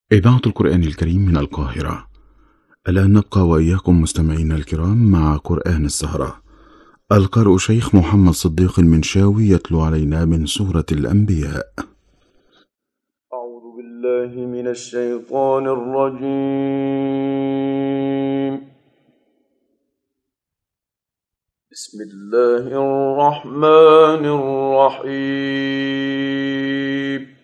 إذاعة القرآن الكريم من القاهرة. الآن نبقى وإياكم مستمعينا الكرام مع قرآن السهرة. القارئ شيخ محمد صديق المنشاوي يتلو علينا من سورة الأنبياء. أعوذ بالله من الشيطان الرجيم. بسم الله الرحمن الرحيم.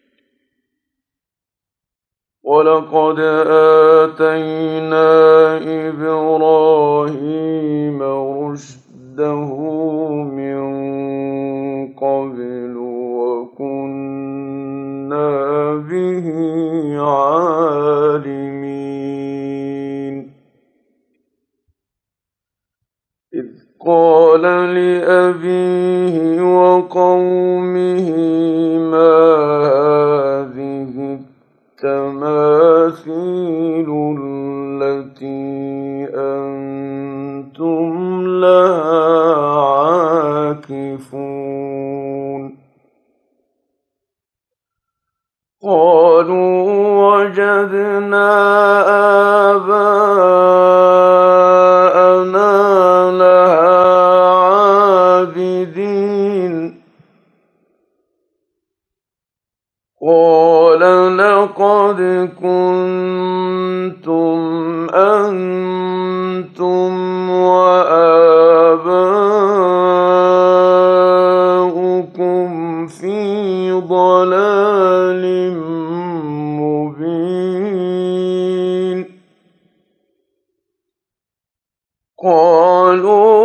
ولقد آتينا إبراهيم رشده من قبل وكنا به عالمين. إذ قال لأبيه وقومه ما هذه التماثيل التي أنتم لها عاكفون. قالوا وجدنا آباءنا لها عابدين. قال لقد كنتم أنتم وآباؤكم في ضلال مبين. قالوا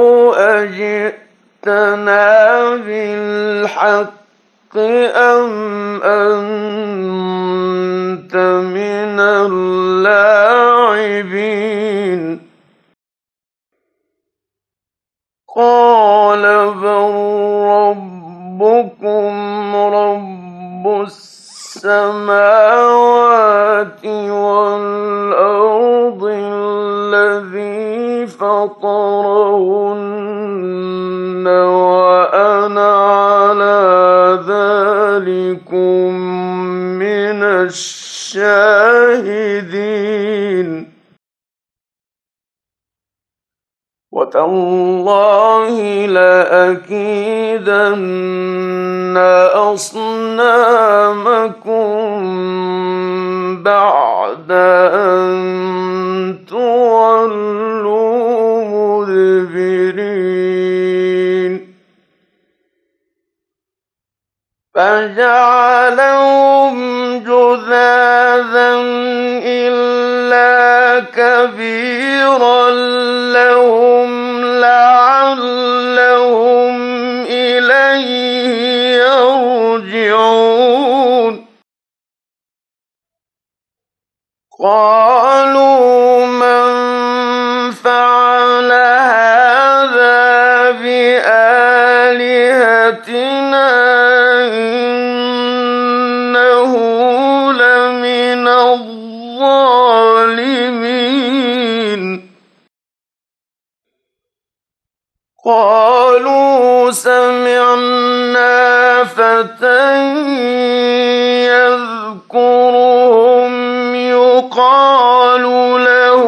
أجئتنا بالحق أم أنت من اللاعبين. قال بل ربكم رب السماوات والأرض الذي فطرهن وأنا على ذلكم من الشاهدين. وتالله لأكيدن أصنامكم بعد أن تولوا مدبرين. فجعلهم جذاذا إلا كبيرا لهم لعلهم إليه يرجعون. قالوا من فعل هذا بآلهتنا إنه لمن الظالمين. قالوا سمعنا فتى يذكرهم يقال له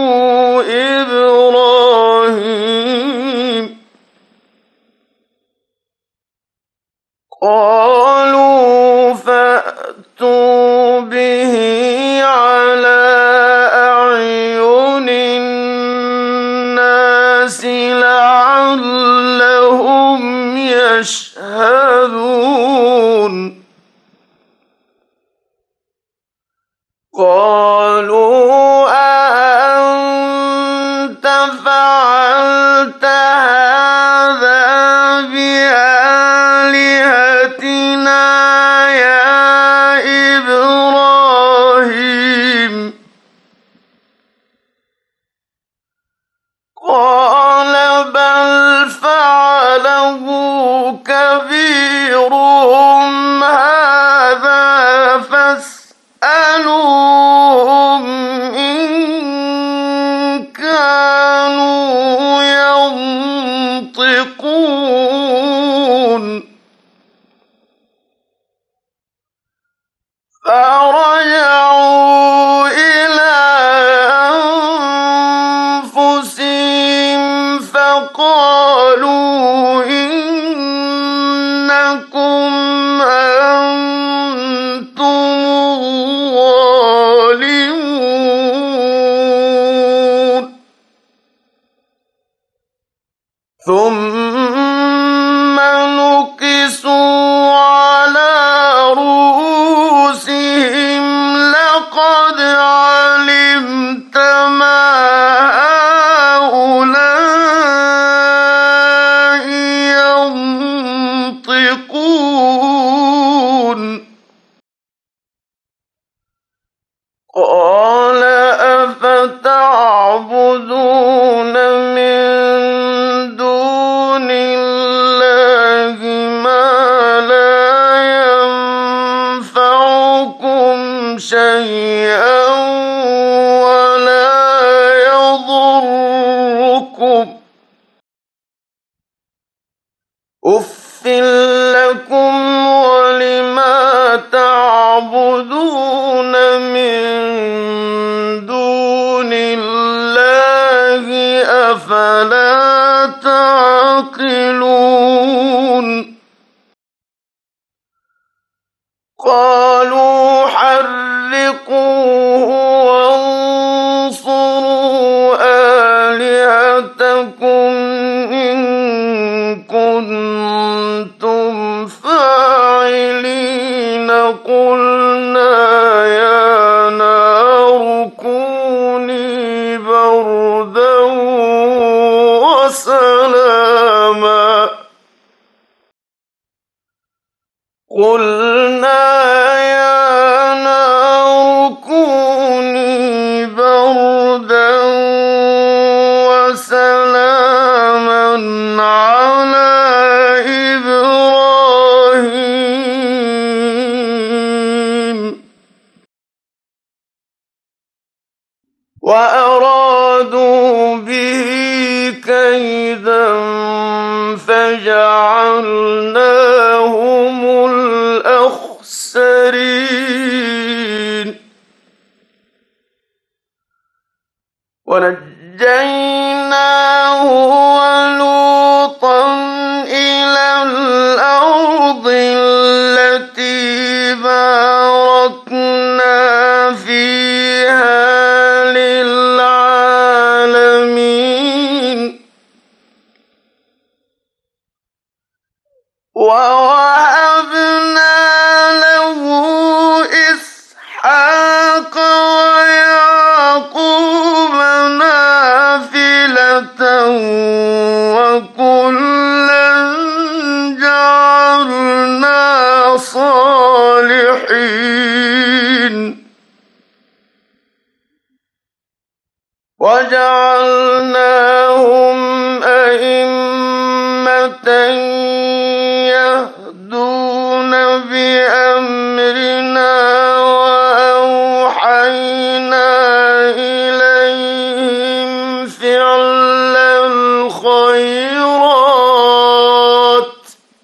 إبراهيم. قالوا فأتوا به على أعين الناس لعلهم يشهدون. قالوا أأنت فعلت هذا بآلهتنا يا إبراهيم. قال بل فعله كبيرهم هذا فاسألوهم ثم نكسوا على رؤوسهم لقد علمت ما هؤلاء ينطقون قال أفتعبدون من دون الله ما لا ينفعكم شيئا ولا يضركم أُفٍّ لكم ولما تعبدون من دون الله أفلا تعقلون قالوا حرقوه وانصروا آلهتكم إن كنتم فاعلين قلنا يا نار كوني بردا وسلاما على إبراهيم وأرادوا به كيدا فجعلناهم الأخسرين ونجيناه ولوطا إلى الأرض التي باركنا فيها للعالمين ووهبنا له إسحاق ويعقوب نافلة وكلا جعلنا صالحين وجعلناهم أئمة يهدون بأمرنا وأوحينا إليهم فعل الخيرات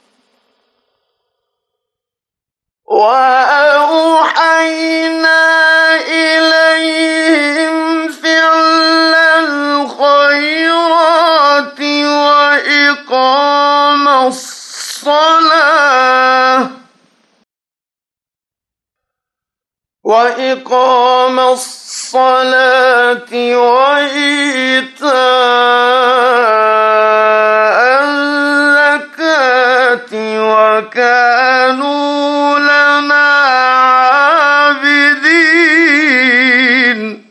وإقام الصلاة وإيتاء الزكاة وكانوا لنا عابدين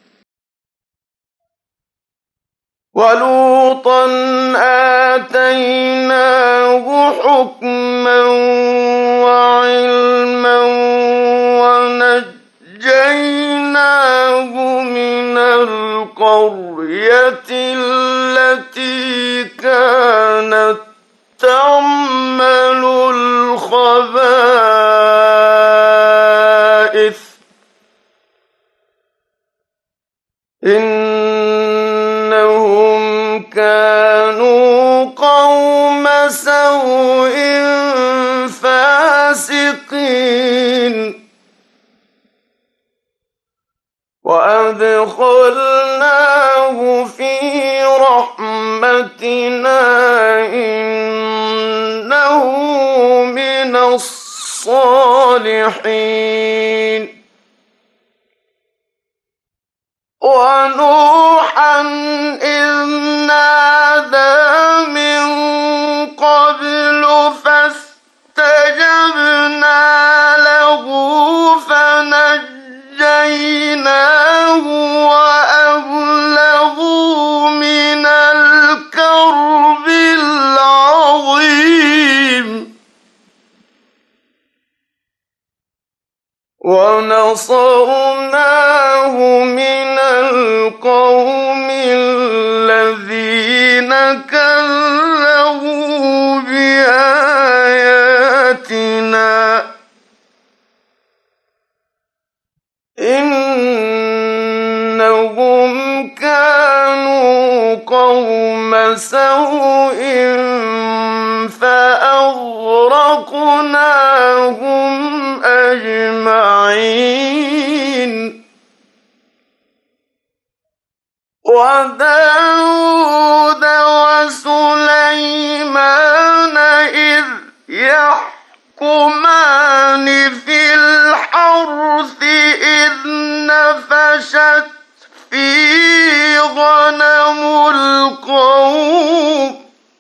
ولوطا آتيناه حكما وعلما ونجيناه من القرية التي كانت تعمل الخبائث إنهم كانوا قوم سوء فاسقين وأدخلناه في رحمتنا إنه من الصالحين ونوحا إذ نادى من ونجيناه وأهله من الكرب العظيم ونصرناه من القوم الذين كذبوا بآياتنا إنهم كانوا قوم سوء فأغرقناهم أجمعين وداود وسليمان إذ يحكمان في الحرث إذ نفشت فيه غنم القوم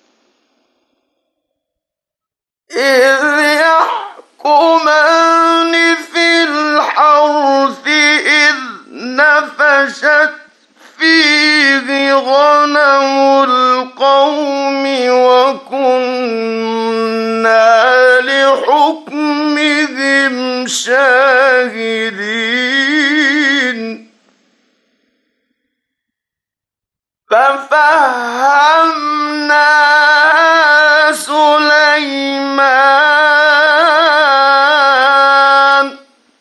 وكنا لحكمهم شاهدين ففهمنا سليمان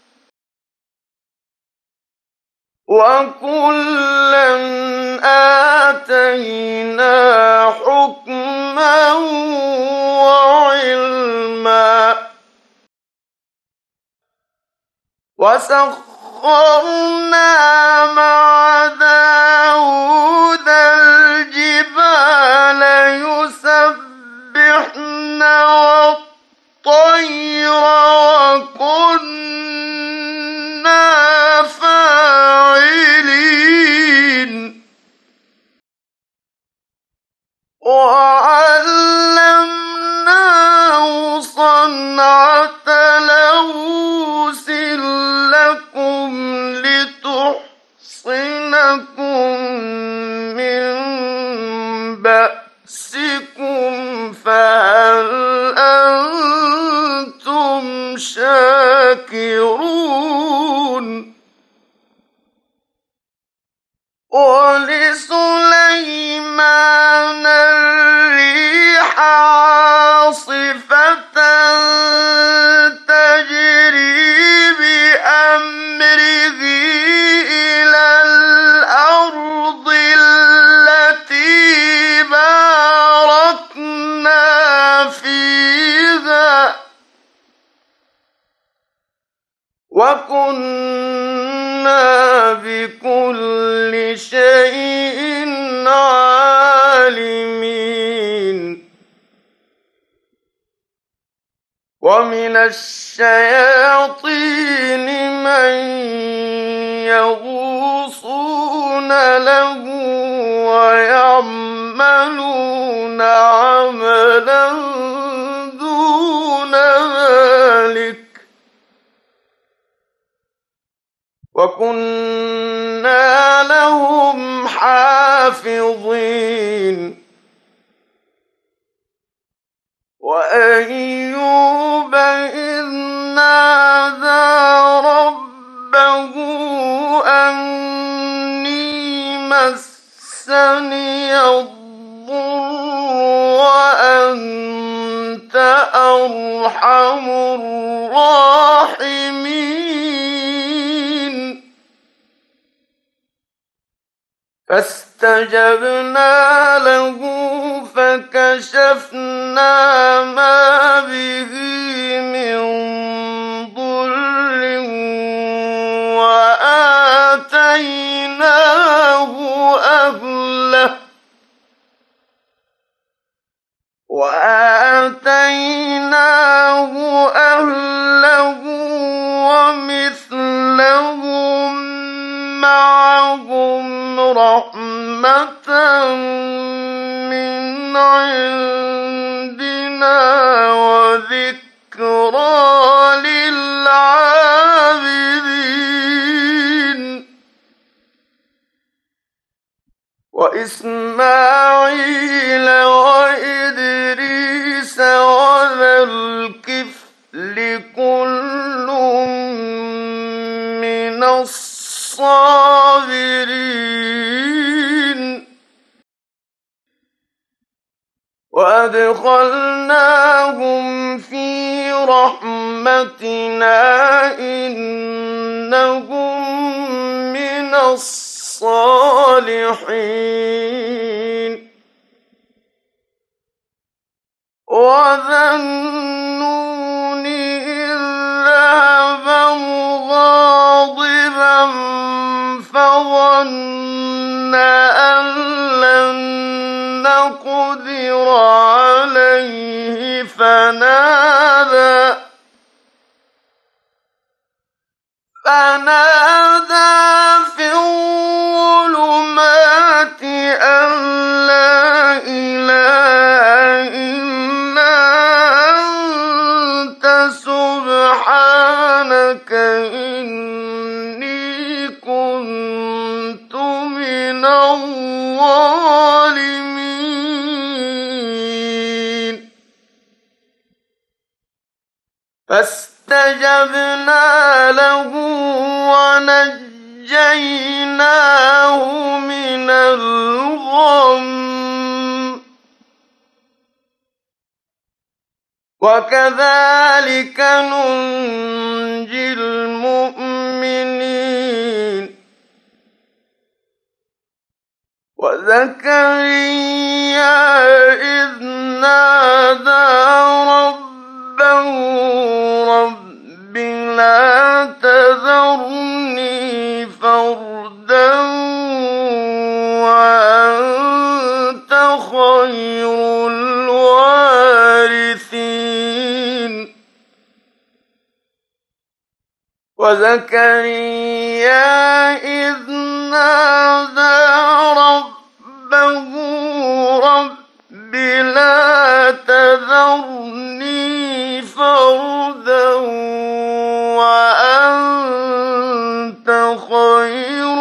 وكلا آتينا حكما وعلما وسخرنا مع داود الجبال يسبحن والطير وكنا فاعلين وعلمناه صنعة لبوس لكم لتحصنكم من بأسكم فهل أنتم شاكرون ولسليمان الريح عاصفة تجري بأمره إلى الأرض التي باركنا فيها وكنا بكل شيء عالمين ومن الشياطين من يغوصون له ويعملون عملا دون ذلك وكنا لهم حافظين وأيوب إذ نادى ربه أني مسني الضر وأنت أرحم الراحمين فاستجبنا له فكشفنا ما به من ضر وآتيناه أهله ومثلهم معهم رحمة من عندنا وذكرى للعابدين وإسماعيل وإدريس وذا الكفل كل من الصابرين وأدخلناهم في رحمتنا إنهم من الصالحين وذا النون إذ ذهب مغاضبا فظن أن لن نقدر عليه فنادى في الظلمات أن لا إله إلا أنت سبحانك إني كنت من الظالمين فاستجبنا له ونجيناه من الغم وكذلك ننجي المؤمنين وزكريا إذ نادى ربه رب لا تذرني فردا وأنت خير الوارثين وزكريا إذ نادى ربه رب لا تذرني فردا وأنت خير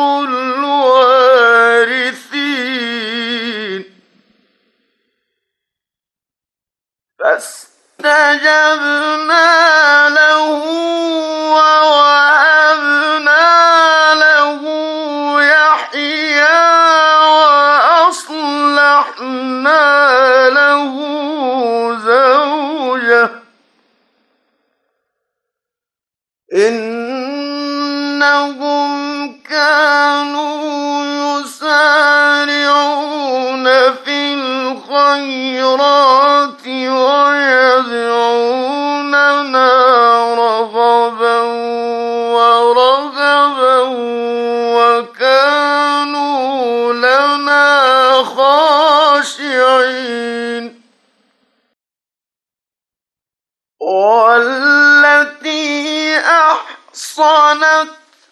الوارثين فاستجبنا له ووهبنا له يحيى وأصلحنا له زوجه إنهم كانوا يسارعون في الخيرات ويدعوننا رغبا ورهبا وكانوا لنا خاشعين والتي أحصنت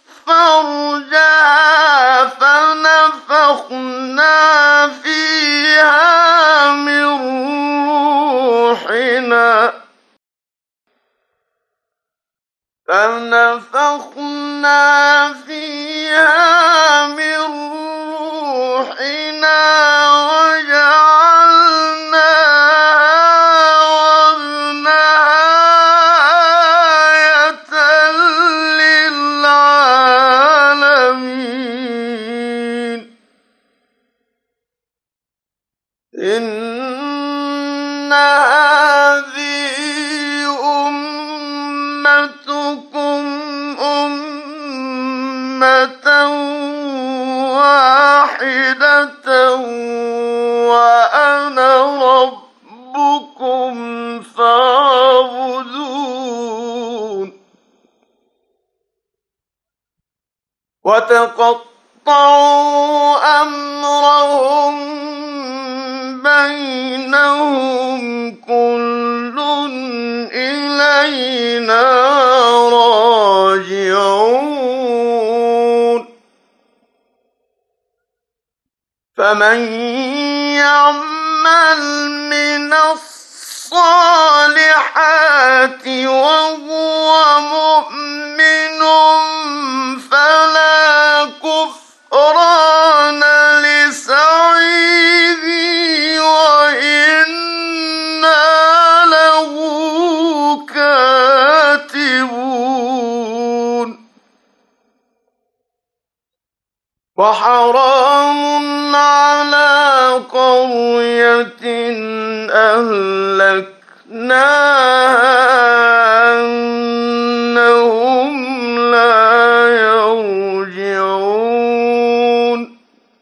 فرجها فنفخنا فيها من روحنا وجعلناها وابنها آية للعالمين إن هذه أمتكم أمة واحدة وأنا ربكم فاعبدون وتقطعوا أمرهم بينهم كل إلينا راجعون فمن يعمل من الصالحات وهو مؤمن فلا كفران لسعيه وحرام على قرية أهلكناها أنهم لا يرجعون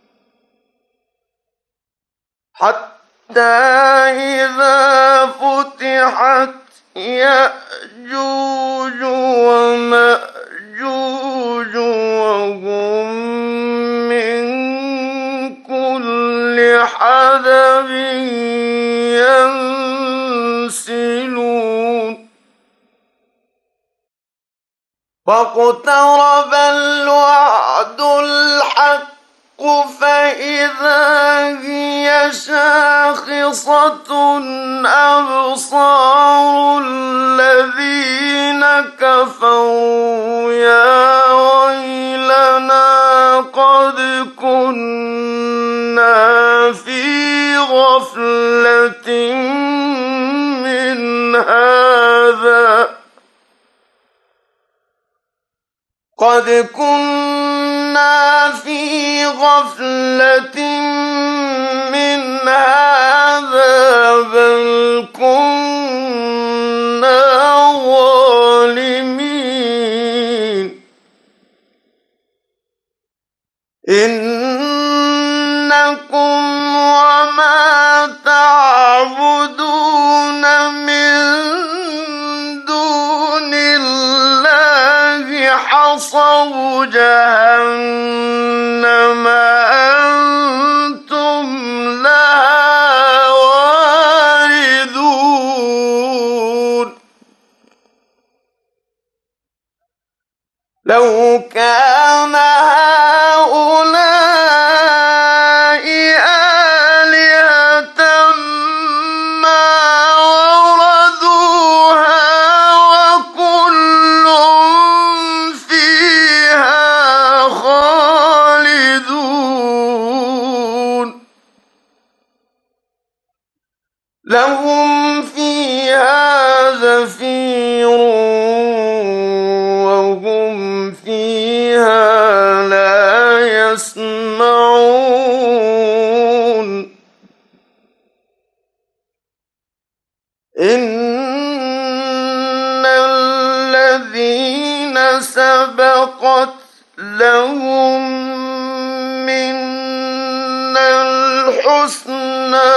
حتى إذا فتحت يأجوج ومأجوج وهم من كل حدب ينسلون واقترب الوعد الحق فإذا هي شاخصة أبصار الذين كفروا يا ويلنا قد كنا في غفلة من هذا بل كنا ظالمين إنكم وما تعبدون من دون الله حصب جهنم أنتم لها واردون لو كان هؤلاء آلهة ما وردوها وكل فيها خالدون لهم فيها زفير وهم فيها لا يسمعون إن الذين سبقت لهم منا الحسنى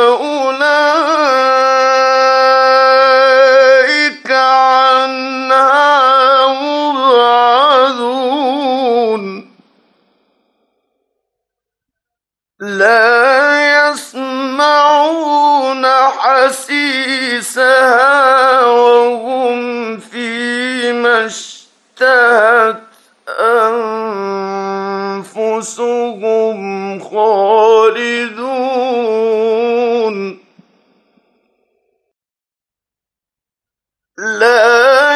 أولئك عنها مبعدون لا يسمعون حسيسها وهم فيما اشتهت أنفسهم خالدون لا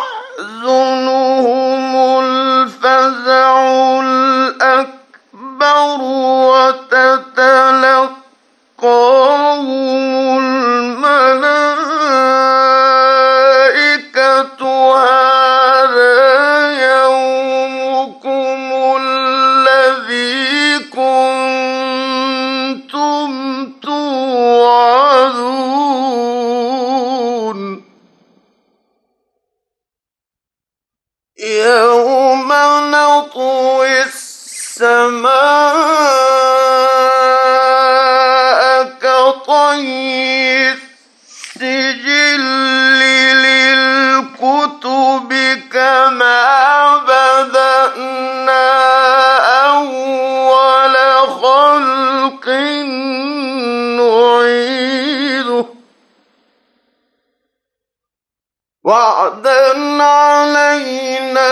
يحزنهم الفزع الأكبر وتتلقاهم الملائكة هذا يومكم الذي كنتم توعدون يوم نطوي السماء كطي السجل للكتب كما بدأنا أول خلق نعيده وعدا علينا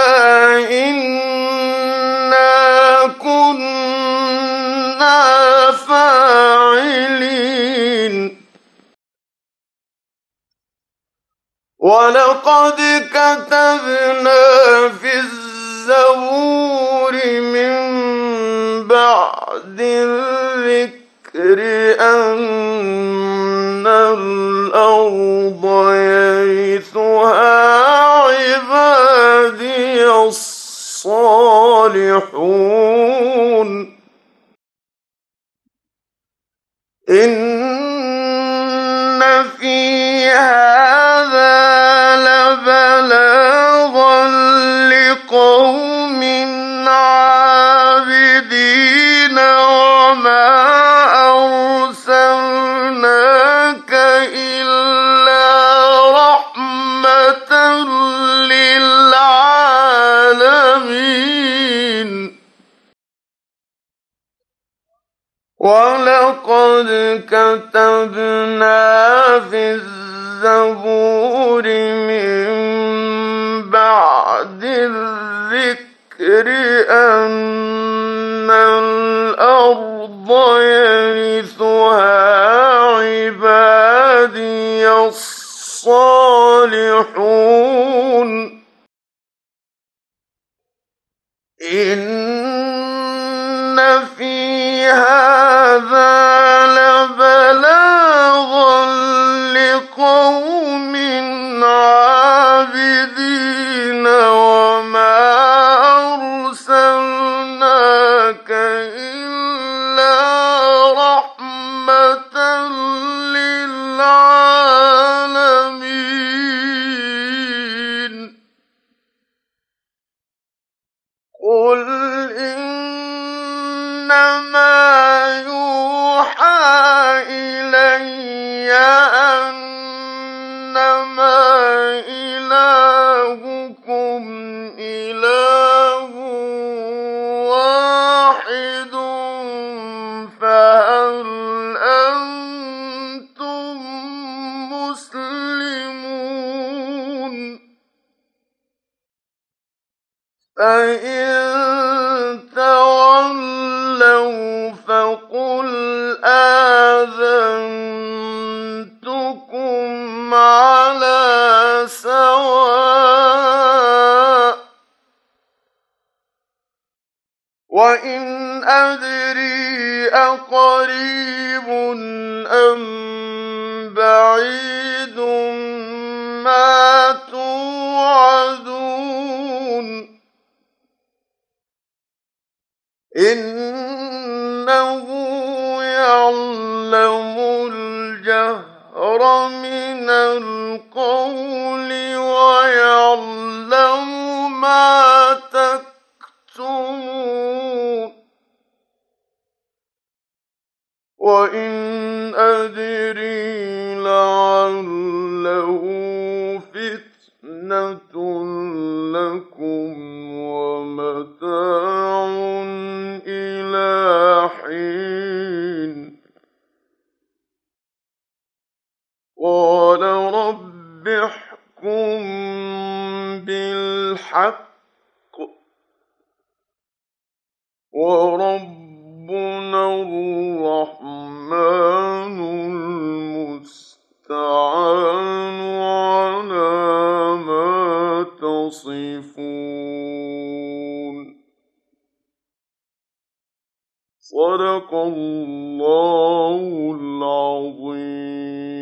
إنا كنا فاعلين ولقد كتبنا في الزبور من بعد الذكر أن الأرض يرثها عبادي الصالحون يعلمون إن في هذا لبلاغا لقوم عابدين وما أرسلناك إلا رحمة للعالمين ولقد كتبنا في الزبور من بعد الذكر أن الأرض يرثها عبادي الصالحون إن في هذا لبلاغا لقوم عابدين وما أرسلناك إلا رحمة للعالمين قل إنما يوحى إلي أنما إلهكم إله واحد فهل أنتم مسلمون فإن تولوا فقل آذنتكم على سواء وإن أدري أقريب أم بعيد ما توعدون إنه يعلم الجهر من القول ويعلم ما تكتمون وإن أدري لعله فتنة لكم ومتاع إلى حين قال رب احكم بالحق وربنا الرحمن المستعان على ما تصفون صدق الله العظيم